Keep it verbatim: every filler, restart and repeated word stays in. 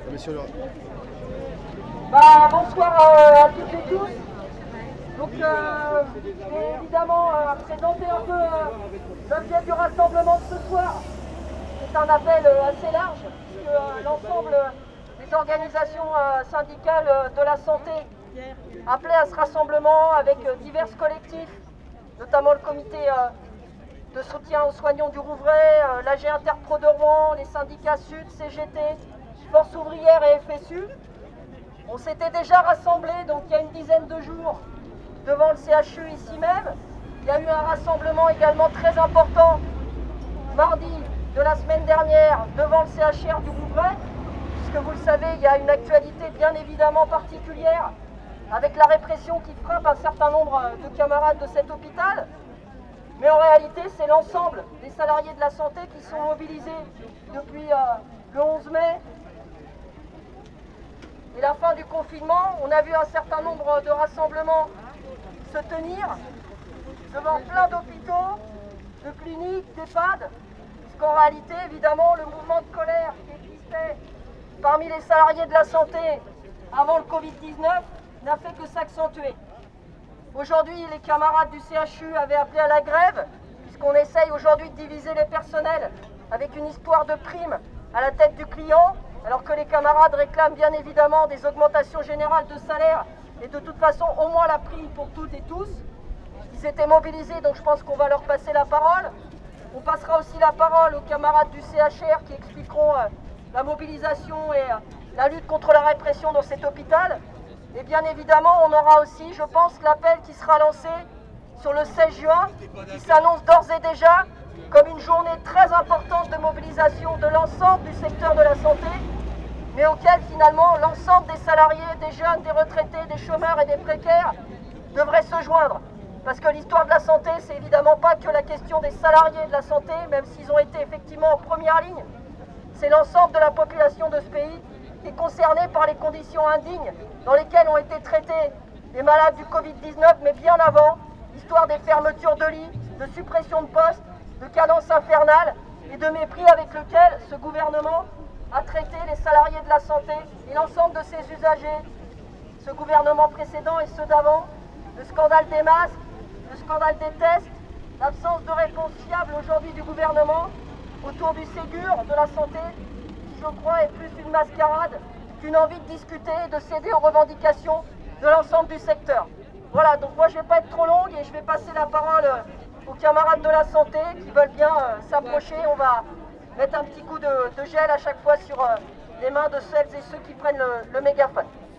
Monsieur le... Bah, bonsoir euh, à toutes et tous. Donc, euh, je vais évidemment euh, présenter un peu euh, l'objet du rassemblement de ce soir. C'est un appel euh, assez large, puisque euh, l'ensemble des organisations euh, syndicales euh, de la santé appelaient à ce rassemblement avec euh, divers collectifs, notamment le comité euh, de soutien aux soignants du Rouvray, euh, l'A G Interpro de Rouen, les syndicats Sud, C G T, Force ouvrière et F S U. On s'était déjà rassemblés donc il y a une dizaine de jours devant le C H U ici même. Il y a eu un rassemblement également très important mardi de la semaine dernière devant le C H R du Rouvray, puisque vous le savez, il y a une actualité bien évidemment particulière avec la répression qui frappe un certain nombre de camarades de cet hôpital. Mais en réalité, c'est l'ensemble des salariés de la santé qui sont mobilisés depuis euh, le onze mai. Et la fin du confinement, on a vu un certain nombre de rassemblements se tenir devant plein d'hôpitaux, de cliniques, d'EHPAD, puisqu'en réalité, évidemment, le mouvement de colère qui existait parmi les salariés de la santé avant le Covid dix-neuf n'a fait que s'accentuer. Aujourd'hui, les camarades du C H U avaient appelé à la grève, puisqu'on essaye aujourd'hui de diviser les personnels avec une histoire de prime à la tête du client, alors que les camarades réclament bien évidemment des augmentations générales de salaire et de toute façon au moins la prime pour toutes et tous. Ils étaient mobilisés, donc je pense qu'on va leur passer la parole. On passera aussi la parole aux camarades du C H R qui expliqueront euh, la mobilisation et euh, la lutte contre la répression dans cet hôpital. Et bien évidemment, on aura aussi, je pense, l'appel qui sera lancé sur le seize juin, qui s'annonce d'ores et déjà comme une journée très importante de mobilisation de l'ensemble du secteur de la santé, mais auquel finalement l'ensemble des salariés, des jeunes, des retraités, des chômeurs et des précaires devraient se joindre. Parce que l'histoire de la santé, c'est évidemment pas que la question des salariés de la santé, même s'ils ont été effectivement en première ligne. C'est l'ensemble de la population de ce pays qui est concernée par les conditions indignes dans lesquelles ont été traités les malades du Covid dix-neuf, mais bien avant, histoire des fermetures de lits, de suppression de postes, de cadences infernales et de mépris avec lequel ce gouvernement a traité les salariés de la santé et l'ensemble de ses usagers, ce gouvernement précédent et ceux d'avant, le scandale des masques, le scandale des tests, l'absence de réponse fiable aujourd'hui du gouvernement autour du Ségur de la santé, qui je crois est plus une mascarade qu'une envie de discuter et de céder aux revendications de l'ensemble du secteur. Voilà, donc moi je ne vais pas être trop longue et je vais passer la parole aux camarades de la santé qui veulent bien euh, s'approcher. On va mettre un petit coup de, de gel à chaque fois sur euh, les mains de celles et ceux qui prennent le, le mégaphone.